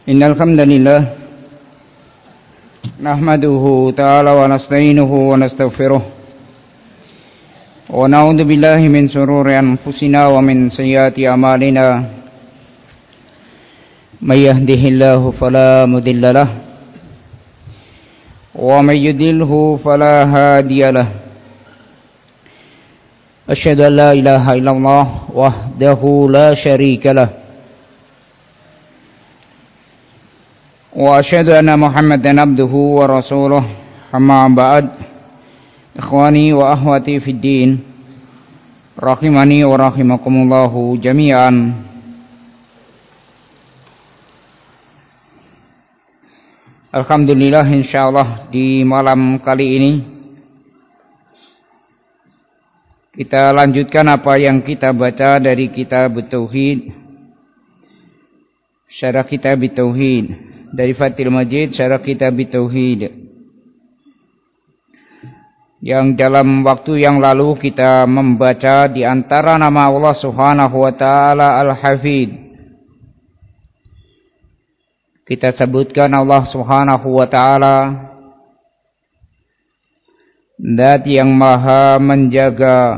Innal hamdalillah nahmaduhu ta'ala wa nasta'inuhu wa nastaghfiruh wa na'udzu billahi min shururi anfusina wa min sayyiati a'malina may yahdihillahu fala mudilla lahu wa may yudlilhu fala hadiya lahu asyhadu an la ilaha illallah wahdahu la syarika lahu wa asyhadu anna Muhammadan abduhu wa rasuluh. Amma ba'd. Ikhwani wa akhwati fid din, rahimani wa rahimakumullahu jami'an. Alhamdulillah, insyaallah di malam kali ini kita lanjutkan apa yang kita baca dari kitab Tauhid, syarah kitab Tauhid dari Fathul Majid, syarah kitab Tauhid, yang dalam waktu yang lalu kita membaca di antara nama Allah Subhanahu wa taala Al-Hafidz. Kita sebutkan Allah Subhanahu wa taala Zat yang maha menjaga,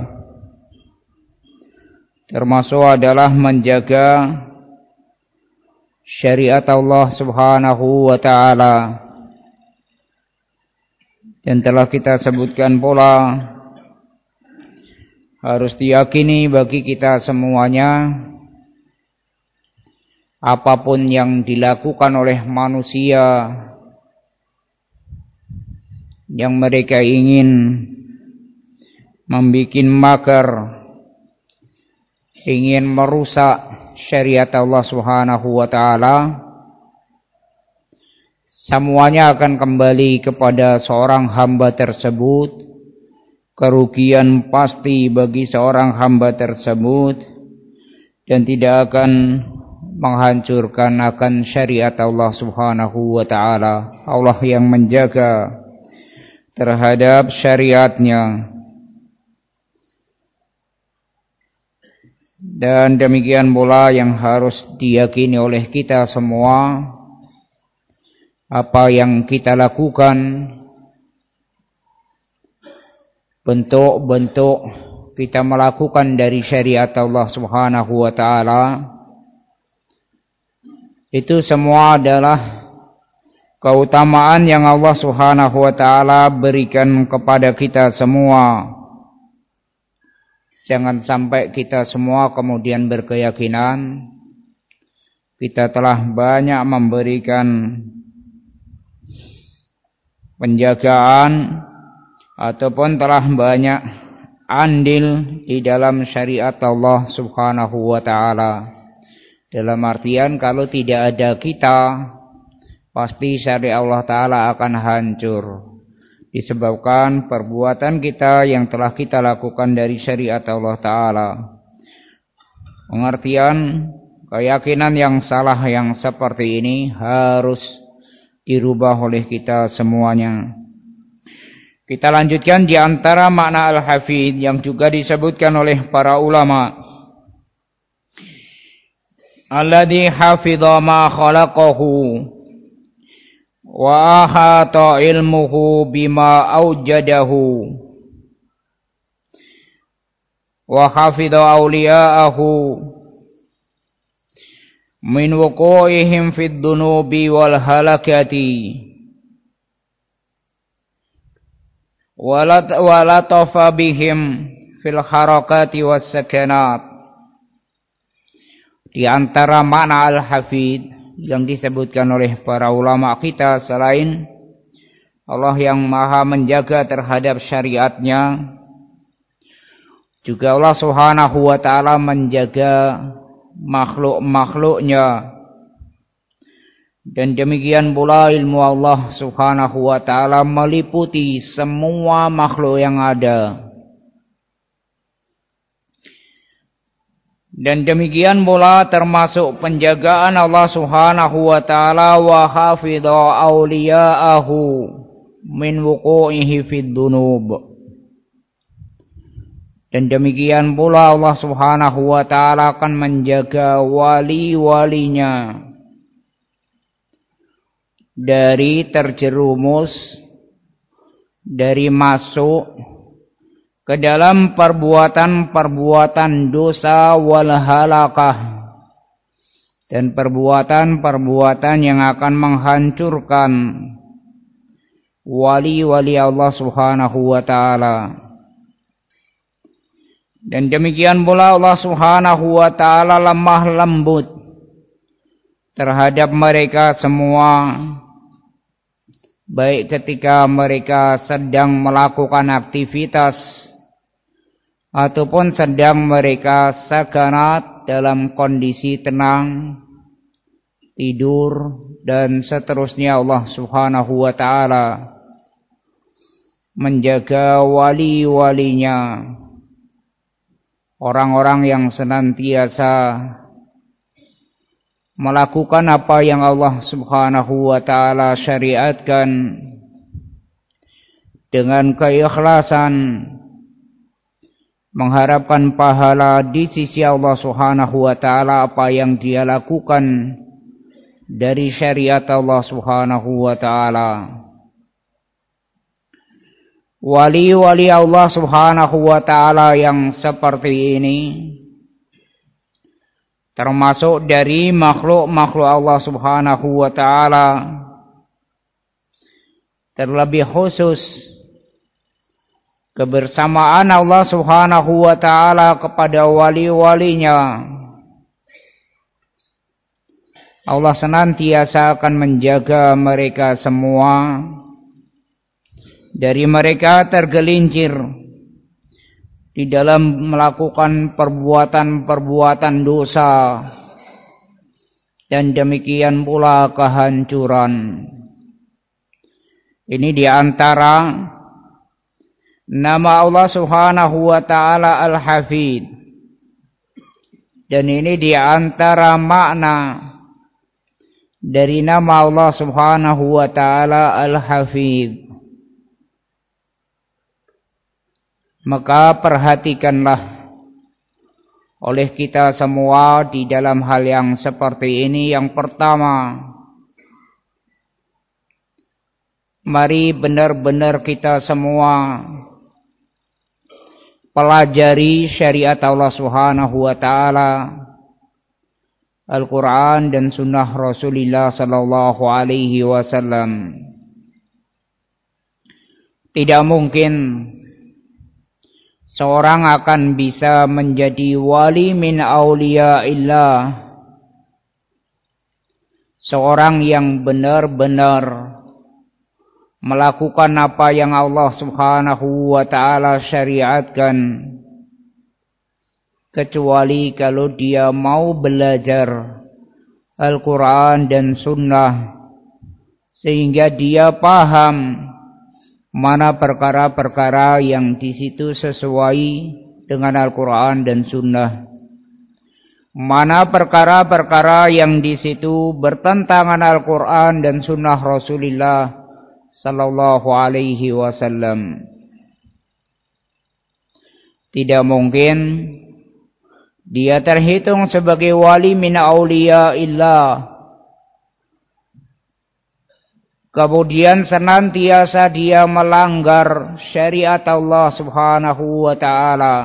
termasuk adalah menjaga syariat Allah Subhanahu wa ta'ala. Dan telah kita sebutkan pula, harus diyakini bagi kita semuanya, apapun yang dilakukan oleh manusia yang mereka ingin membuat makar, ingin merusak syariat Allah Subhanahu wa ta'ala, semuanya akan kembali kepada seorang hamba tersebut. Kerugian pasti bagi seorang hamba tersebut, dan tidak akan menghancurkan akan syariat Allah Subhanahu wa ta'ala. Allah yang menjaga terhadap syariatnya. Dan demikian pula yang harus diyakini oleh kita semua, apa yang kita lakukan, bentuk-bentuk kita melakukan dari syariat Allah Subhanahu wa ta'ala, itu semua adalah keutamaan yang Allah Subhanahu wa ta'ala berikan kepada kita semua. Jangan sampai kita semua kemudian berkeyakinan kita telah banyak memberikan penjagaan ataupun telah banyak andil di dalam syariat Allah Subhanahu wa ta'ala. Dalam artian, kalau tidak ada kita, pasti syariat Allah ta'ala akan hancur, disebabkan perbuatan kita yang telah kita lakukan dari syariat Allah ta'ala. Pengertian keyakinan yang salah yang seperti ini harus dirubah oleh kita semuanya. Kita lanjutkan di antara makna Al-Hafidz yang juga disebutkan oleh para ulama. Alladzi hafidha ma khalaqahu wa ahata ilmuhu bima aujadahu wa hafidha awliya'ahu min wuqu'ihim fid dunubi wal halakati wa latafa bihim fil harakati was sakanat. Di antara makna Al-Hafidz yang disebutkan oleh para ulama kita, selain Allah yang maha menjaga terhadap syariatnya, juga Allah Subhanahu wa ta'ala menjaga makhluk-makhluknya. Dan demikian pula ilmu Allah Subhanahu wa ta'ala meliputi semua makhluk yang ada. Dan demikian pula termasuk penjagaan Allah Subhanahu wa ta'ala wa hafidha awliya'ahu min wuqu'ihi fid dunub. Dan demikian pula Allah Subhanahu wa ta'ala akan menjaga wali-walinya dari terjerumus, dari masuk ke dalam perbuatan-perbuatan dosa wal halakah, dan perbuatan-perbuatan yang akan menghancurkan wali-wali Allah Subhanahu wa ta'ala. Dan demikian pula Allah Subhanahu wa ta'ala lemah lembut terhadap mereka semua, baik ketika mereka sedang melakukan aktivitas ataupun sedang mereka sakanat dalam kondisi tenang, tidur dan seterusnya. Allah Subhanahu wa ta'ala menjaga wali-walinya, orang-orang yang senantiasa melakukan apa yang Allah Subhanahu wa ta'ala syariatkan dengan keikhlasan, mengharapkan pahala di sisi Allah Subhanahu wa ta'ala apa yang dia lakukan dari syariat Allah Subhanahu wa ta'ala. Wali-wali Allah Subhanahu wa ta'ala yang seperti ini termasuk dari makhluk-makhluk Allah Subhanahu wa ta'ala, terlebih khusus kebersamaan Allah Subhanahu wa ta'ala kepada wali-walinya. Allah senantiasa akan menjaga mereka semua dari mereka tergelincir di dalam melakukan perbuatan-perbuatan dosa, dan demikian pula kehancuran. Ini di antara nama Allah Subhanahu wa ta'ala Al-Hafid, dan ini di antara makna dari nama Allah Subhanahu wa ta'ala Al-Hafid. Maka perhatikanlah oleh kita semua di dalam hal yang seperti ini. Yang pertama, mari benar-benar kita semua pelajari syariat Allah Subhanahu wa ta'ala, Al-Quran dan sunnah Rasulullah sallallahu alaihi wasallam. Tidak mungkin seorang akan bisa menjadi wali min auliyaillah, seorang yang benar-benar melakukan apa yang Allah Subhanahu wa ta'ala syariatkan, kecuali kalau dia mau belajar Al-Quran dan Sunnah, sehingga dia paham mana perkara-perkara yang di situ sesuai dengan Al-Quran dan Sunnah, mana perkara-perkara yang di situ bertentangan Al-Quran dan Sunnah Rasulullah sallallahu alaihi wasallam. Tidak mungkin dia terhitung sebagai wali min auliyaillah, kemudian senantiasa dia melanggar syariat Allah Subhanahu wa ta'ala.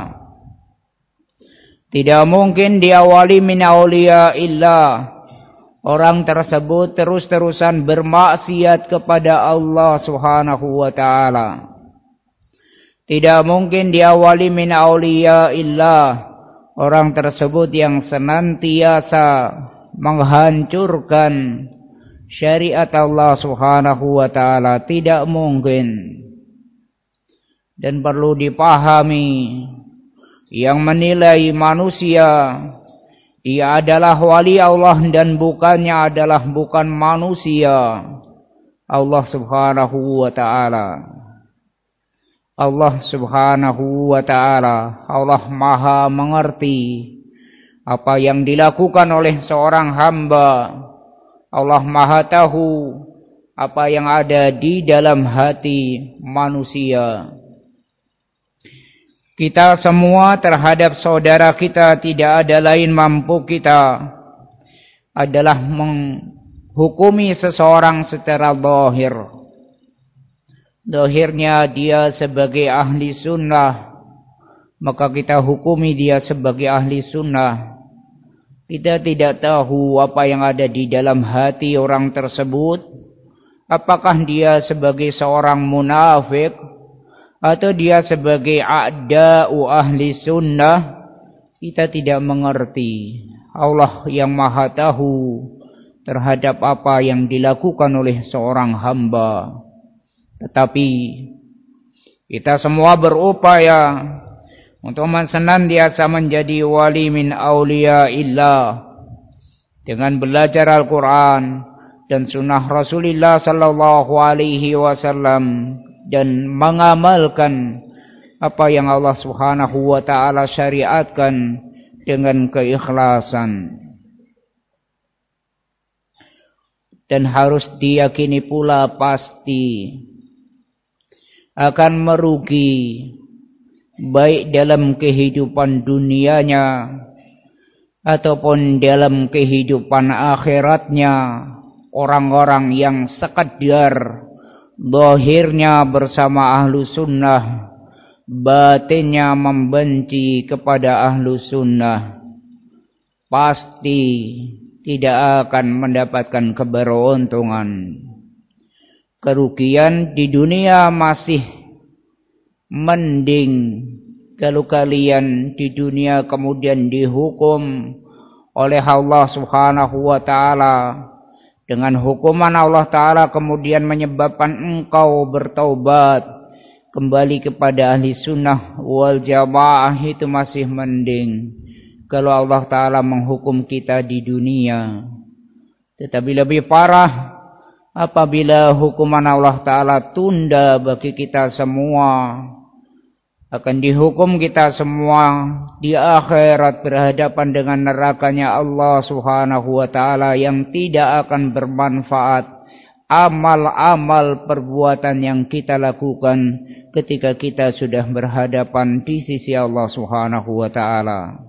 Tidak mungkin dia wali min auliyaillah, orang tersebut terus-terusan bermaksiat kepada Allah Subhanahu wa ta'ala. Tidak mungkin dia wali min auliyaillah, orang tersebut yang senantiasa menghancurkan syariat Allah Subhanahu wa ta'ala. Tidak mungkin. Dan perlu dipahami, yang menilai manusia dia adalah wali Allah dan bukannya adalah bukan manusia, Allah Subhanahu wa ta'ala. Allah Subhanahu wa ta'ala, Allah maha mengerti apa yang dilakukan oleh seorang hamba. Allah maha tahu apa yang ada di dalam hati manusia. Kita semua terhadap saudara kita tidak ada lain mampu kita adalah hukumi seseorang secara zahir. Zahirnya dia sebagai ahli sunnah, maka kita hukumi dia sebagai ahli sunnah. Kita tidak tahu apa yang ada di dalam hati orang tersebut. Apakah dia sebagai seorang munafik atau dia sebagai a'da'u ahli sunnah, kita tidak mengerti. Allah yang maha tahu terhadap apa yang dilakukan oleh seorang hamba. Tetapi kita semua berupaya untuk senantiasa menjadi wali min auliya illah dengan belajar Al-Quran dan sunnah Rasulullah sallallahu alaihi wasallam dan mengamalkan apa yang Allah Subhanahu wa taala syariatkan dengan keikhlasan. Dan harus diyakini pula pasti akan merugi baik dalam kehidupan dunianya ataupun dalam kehidupan akhiratnya orang-orang yang sekedar zahirnya bersama ahlu sunnah, batinnya membenci kepada ahlu sunnah, pasti tidak akan mendapatkan keberuntungan. Kerugian di dunia masih mending kalau kalian di dunia kemudian dihukum oleh Allah Subhanahu wa taala dengan hukuman Allah taala, kemudian menyebabkan engkau bertaubat kembali kepada ahli sunnah wal jamaah, itu masih mending kalau Allah taala menghukum kita di dunia. Tetapi lebih parah apabila hukuman Allah taala tunda bagi kita semua. Akan dihukum kita semua di akhirat berhadapan dengan nerakanya Allah Subhanahu wa taala yang tidak akan bermanfaat amal-amal perbuatan yang kita lakukan ketika kita sudah berhadapan di sisi Allah Subhanahu wa taala.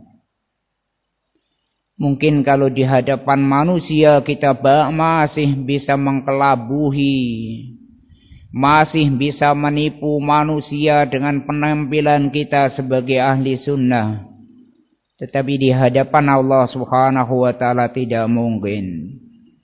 Mungkin kalau di hadapan manusia kita masih bisa mengkelabuhi, masih bisa menipu manusia dengan penampilan kita sebagai ahli sunnah. Tetapi di hadapan Allah Subhanahu wa taala tidak mungkin.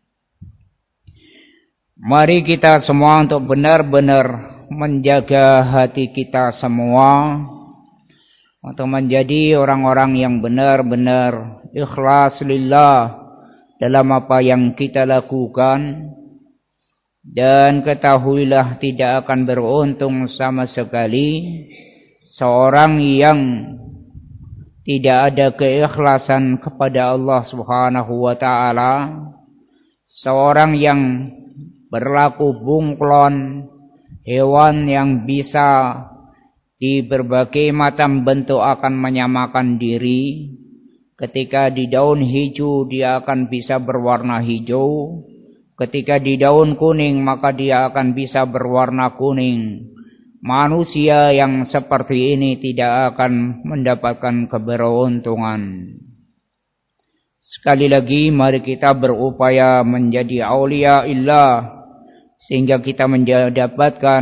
Mari kita semua untuk benar-benar menjaga hati kita semua untuk menjadi orang-orang yang benar-benar ikhlas lillah dalam apa yang kita lakukan. Dan ketahuilah tidak akan beruntung sama sekali seorang yang tidak ada keikhlasan kepada Allah Subhanahu wa taala, seorang yang berlaku bunglon, hewan yang bisa di berbagai macam bentuk akan menyamakan diri. Ketika di daun hijau dia akan bisa berwarna hijau, ketika di daun kuning maka dia akan bisa berwarna kuning. Manusia yang seperti ini tidak akan mendapatkan keberuntungan. Sekali lagi mari kita berupaya menjadi aulia illah sehingga kita mendapatkan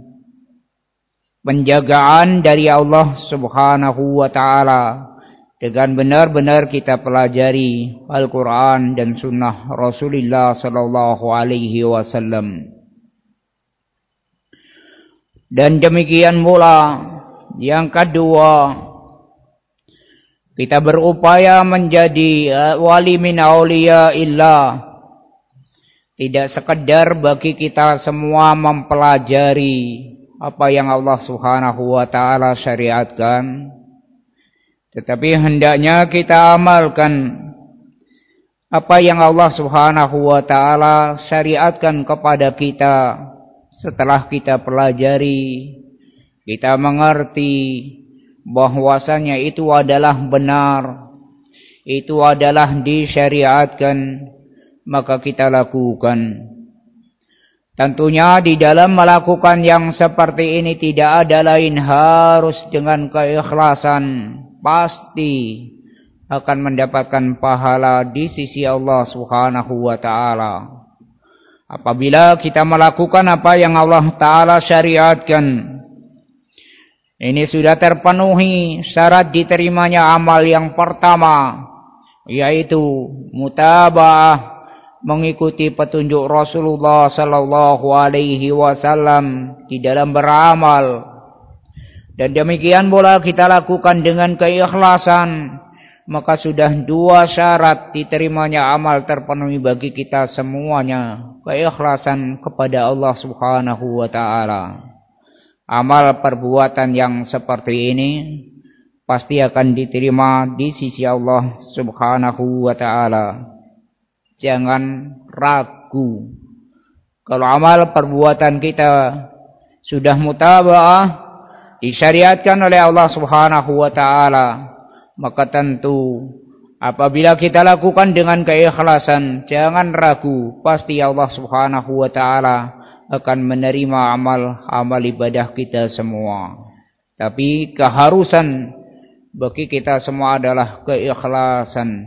penjagaan dari Allah Subhanahu wa taala dengan benar-benar kita pelajari Al-Quran dan Sunnah Rasulullah Sallallahu Alaihi Wasallam. Dan demikian pula yang kedua, kita berupaya menjadi wali min auliya illah. Tidak sekedar bagi kita semua mempelajari apa yang Allah Subhanahu wa taala syariatkan, tetapi hendaknya kita amalkan apa yang Allah Subhanahu wa taala syariatkan kepada kita. Setelah kita pelajari, kita mengerti bahwasanya itu adalah benar, itu adalah disyariatkan, maka kita lakukan. Tentunya di dalam melakukan yang seperti ini tidak ada lain harus dengan keikhlasan. Pasti akan mendapatkan pahala di sisi Allah Subhanahu wa taala. apabila kita melakukan apa yang Allah Ta'ala syariatkan, ini sudah terpenuhi syarat diterimanya amal yang pertama, yaitu mutaba'ah, mengikuti petunjuk Rasulullah sallallahu alaihi wasallam di dalam beramal. Dan demikian pula kita lakukan dengan keikhlasan, maka sudah dua syarat diterimanya amal terpenuhi bagi kita semuanya. Keikhlasan kepada Allah Subhanahu wa ta'ala. Amal perbuatan yang seperti ini pasti akan diterima di sisi Allah Subhanahu wa ta'ala. Jangan ragu. Kalau amal perbuatan kita sudah mutaba'ah, disyariatkan oleh Allah Subhanahu wa ta'ala, maka tentu apabila kita lakukan dengan keikhlasan, jangan ragu, pasti Allah Subhanahu wa ta'ala akan menerima amal ibadah kita semua. Tapi keharusan bagi kita semua adalah keikhlasan.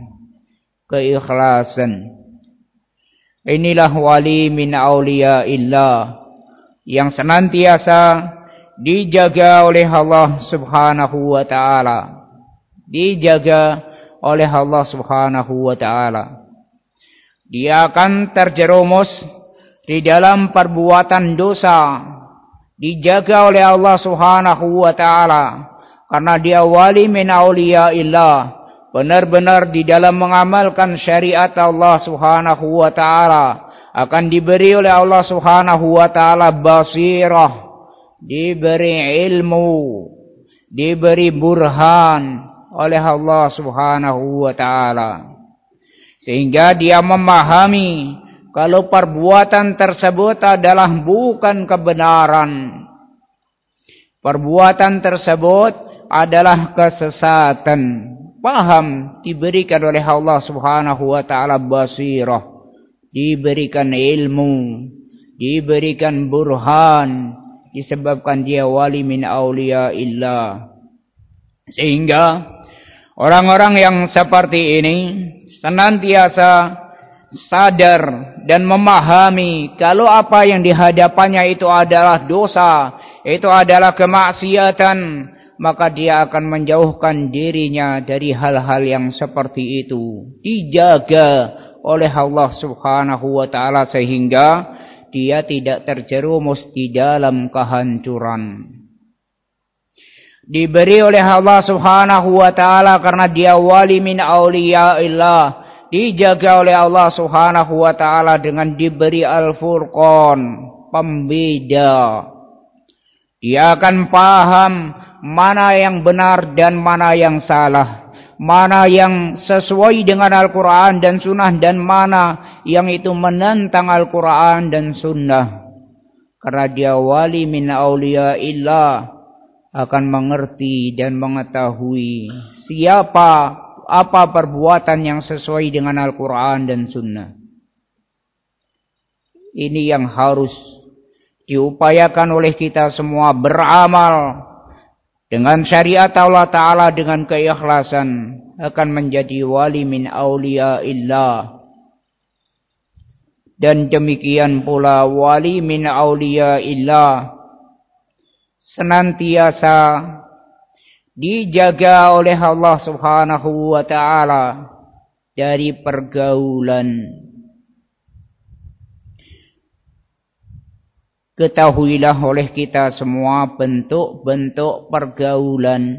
Inilah wali min auliyaillah yang senantiasa dijaga oleh Allah Subhanahu wa ta'ala. Dijaga oleh Allah Subhanahu wa ta'ala. Dia akan terjerumus di dalam perbuatan dosa, dijaga oleh Allah Subhanahu wa ta'ala, karena dia wali min auliyaillah, benar-benar di dalam mengamalkan syariat Allah Subhanahu wa ta'ala, akan diberi oleh Allah Subhanahu wa ta'ala basirah, diberi ilmu, diberi burhan oleh Allah Subhanahu wa ta'ala, sehingga dia memahami kalau perbuatan tersebut adalah bukan kebenaran. Perbuatan tersebut adalah kesesatan. Paham, diberikan oleh Allah Subhanahu wa ta'ala basirah, diberikan ilmu, diberikan burhan, disebabkan dia wali min auliyaillah. Sehingga orang-orang yang seperti ini senantiasa sadar dan memahami kalau apa yang dihadapannya itu adalah dosa, itu adalah kemaksiatan, maka dia akan menjauhkan dirinya dari hal-hal yang seperti itu. Dijaga oleh Allah Subhanahu wa ta'ala sehingga dia tidak terjerumus di dalam kehancuran. Diberi oleh Allah Subhanahu wa ta'ala karena dia wali min auliyaillah, dijaga oleh Allah Subhanahu wa ta'ala dengan diberi Al-Furqan, pembeda. Dia akan paham mana yang benar dan mana yang salah, mana yang sesuai dengan Al-Quran dan Sunnah, dan mana yang itu menentang Al-Quran dan Sunnah. Karena dia wali min auliyaillah, akan mengerti dan mengetahui apa perbuatan yang sesuai dengan Al-Quran dan Sunnah. Ini yang harus diupayakan oleh kita semua, beramal dengan syariat Allah Ta'ala dengan keikhlasan, akan menjadi wali min auliyaillah. Dan demikian pula wali min auliyaillah senantiasa dijaga oleh Allah Subhanahu wa ta'ala dari pergaulan. Ketahuilah oleh kita semua bentuk-bentuk pergaulan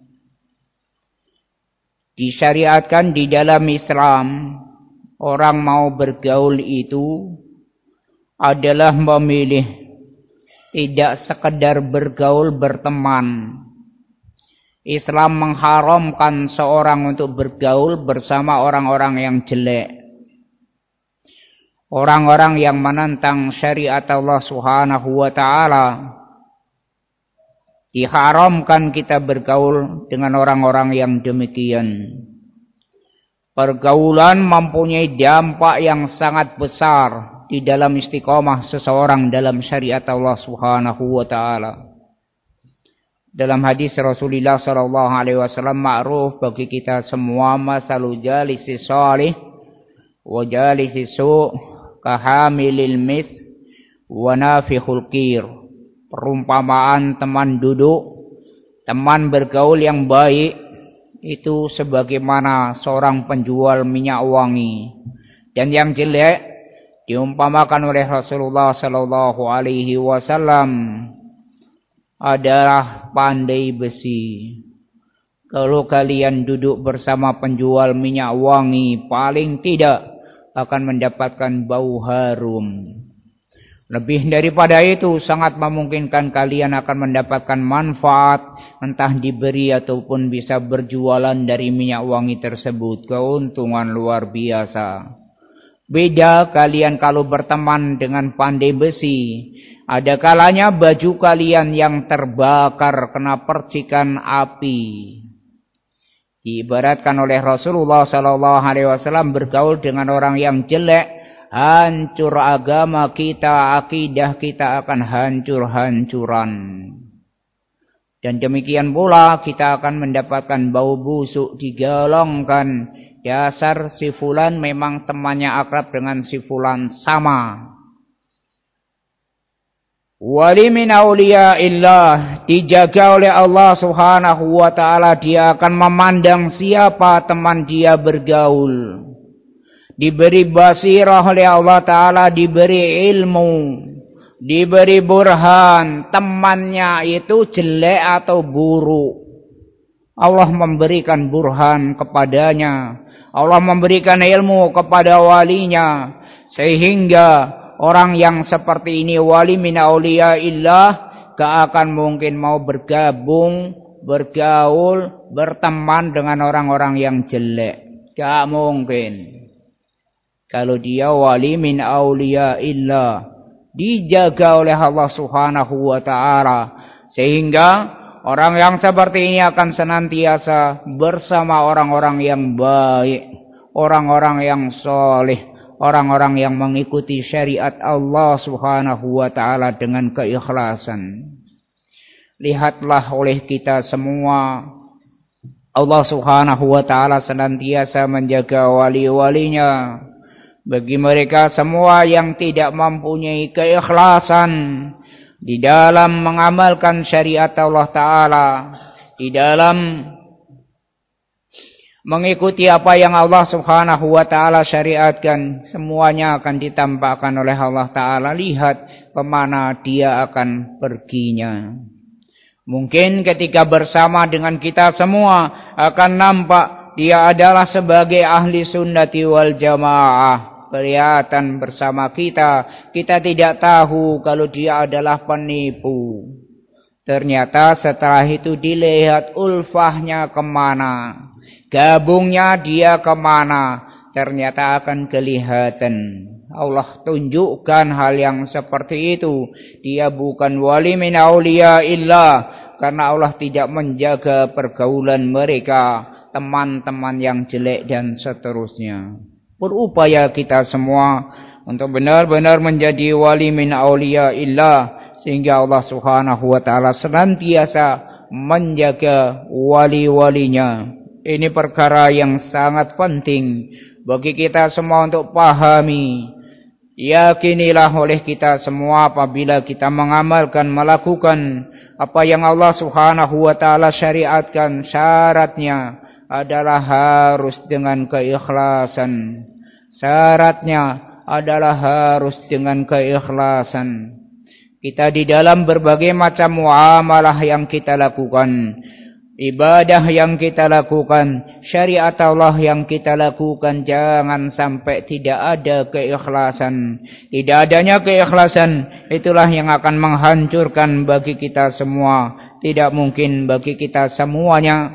disyariatkan di dalam Islam. Orang mau bergaul itu adalah memilih, tidak sekedar bergaul berteman. Islam mengharamkan seorang untuk bergaul bersama orang-orang yang jelek, orang-orang yang menentang syariat Allah Subhanahu wa ta'ala. Diharamkan kita bergaul dengan orang-orang yang demikian. Pergaulan mempunyai dampak yang sangat besar di dalam istiqomah seseorang dalam syariat Allah Subhanahu wa ta'ala. Dalam hadis Rasulullah sallallahu alaihi wasallam ma'ruf bagi kita semua, masalul jalisi salih wa jalisi su', kahamilil mis wa nafikhul qir. Perumpamaan teman duduk, teman bergaul yang baik itu sebagaimana seorang penjual minyak wangi, dan yang jelek diumpamakan oleh Rasulullah sallallahu alaihi wasallam adalah pandai besi. Kalau kalian duduk bersama penjual minyak wangi, paling tidak akan mendapatkan bau harum. Lebih daripada itu, sangat memungkinkan kalian akan mendapatkan manfaat, entah diberi ataupun bisa berjualan dari minyak wangi tersebut. Keuntungan luar biasa. Beda kalian kalau berteman dengan pandai besi. Ada kalanya baju kalian yang terbakar kena percikan api. Diibaratkan oleh Rasulullah SAW bergaul dengan orang yang jelek, hancur agama kita, akidah kita akan hancur-hancuran. Dan demikian pula kita akan mendapatkan bau busuk digolongkan. Dasar si fulan memang temannya akrab dengan si fulan sama. Wali min awliyaillah, dijaga oleh Allah subhanahu wa ta'ala. Dia akan memandang siapa teman dia bergaul. Diberi basirah oleh Allah ta'ala, diberi ilmu, diberi burhan. Temannya itu jelek atau buruk, Allah memberikan burhan kepadanya. Allah memberikan ilmu kepada walinya, sehingga orang yang seperti ini, wali min auliyaillah, gak akan mungkin mau bergabung, bergaul, berteman dengan orang-orang yang jelek. Gak mungkin. Kalau dia wali min auliyaillah, dijaga oleh Allah subhanahu wa ta'ala, sehingga orang yang seperti ini akan senantiasa bersama orang-orang yang baik, orang-orang yang soleh, orang-orang yang mengikuti syariat Allah subhanahu wa ta'ala dengan keikhlasan. Lihatlah oleh kita semua, Allah subhanahu wa ta'ala senantiasa menjaga wali-walinya. Bagi mereka semua yang tidak mempunyai keikhlasan di dalam mengamalkan syariat Allah ta'ala, di dalam mengikuti apa yang Allah subhanahu wa ta'ala syariatkan, semuanya akan ditampakkan oleh Allah ta'ala. Lihat kemana dia akan perginya. Mungkin ketika bersama dengan kita semua akan nampak dia adalah sebagai ahli sunnati wal jamaah. Kelihatan bersama kita, kita tidak tahu kalau dia adalah penipu. Ternyata setelah itu dilihat ulfahnya kemana, gabungnya dia kemana, ternyata akan kelihatan. Allah tunjukkan hal yang seperti itu. Dia bukan wali min auliyaillah, karena Allah tidak menjaga pergaulan mereka, teman-teman yang jelek dan seterusnya. Berupaya kita semua untuk benar-benar menjadi wali min auliyaillah, sehingga Allah subhanahu wa ta'ala senantiasa menjaga wali-walinya. Ini perkara yang sangat penting bagi kita semua untuk pahami. Yakinilah oleh kita semua, apabila kita mengamalkan, melakukan apa yang Allah subhanahu wa ta'ala syariatkan, syaratnya adalah harus dengan keikhlasan. Syaratnya adalah harus dengan keikhlasan. Kita di dalam berbagai macam muamalah yang kita lakukan, ibadah yang kita lakukan, syariat Allah yang kita lakukan, jangan sampai tidak ada keikhlasan. Tidak adanya keikhlasan, itulah yang akan menghancurkan bagi kita semua. Tidak mungkin bagi kita semuanya,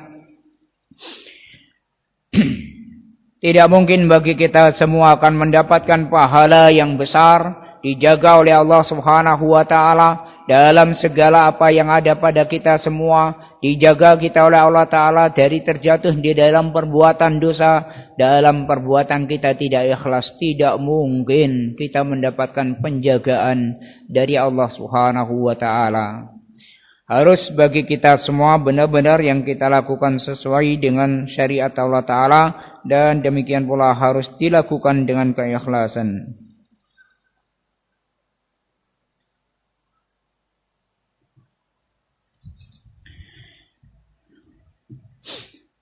tidak mungkin bagi kita semua akan mendapatkan pahala yang besar, dijaga oleh Allah subhanahu wa ta'ala dalam segala apa yang ada pada kita semua. Dijaga kita oleh Allah ta'ala dari terjatuh di dalam perbuatan dosa, dalam perbuatan kita tidak ikhlas. Tidak mungkin kita mendapatkan penjagaan dari Allah subhanahu wa ta'ala. Harus bagi kita semua benar-benar yang kita lakukan sesuai dengan syariat Allah ta'ala, dan demikian pula harus dilakukan dengan keikhlasan.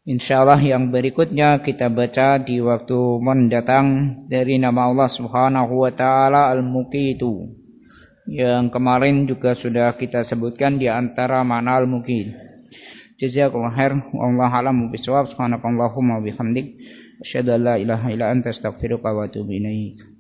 Insyaallah yang berikutnya kita baca di waktu mendatang dari nama Allah Subhanahu wa taala Al-Muqitu. Yang kemarin juga sudah kita sebutkan di antara makna Al-Muqit. Jazakallahu khair. Wallahu a'lam bishawab. Subhanakallahumma wa bihamdik asyhadu an la ilaha illa anta astaghfiruka wa atubu ilaik.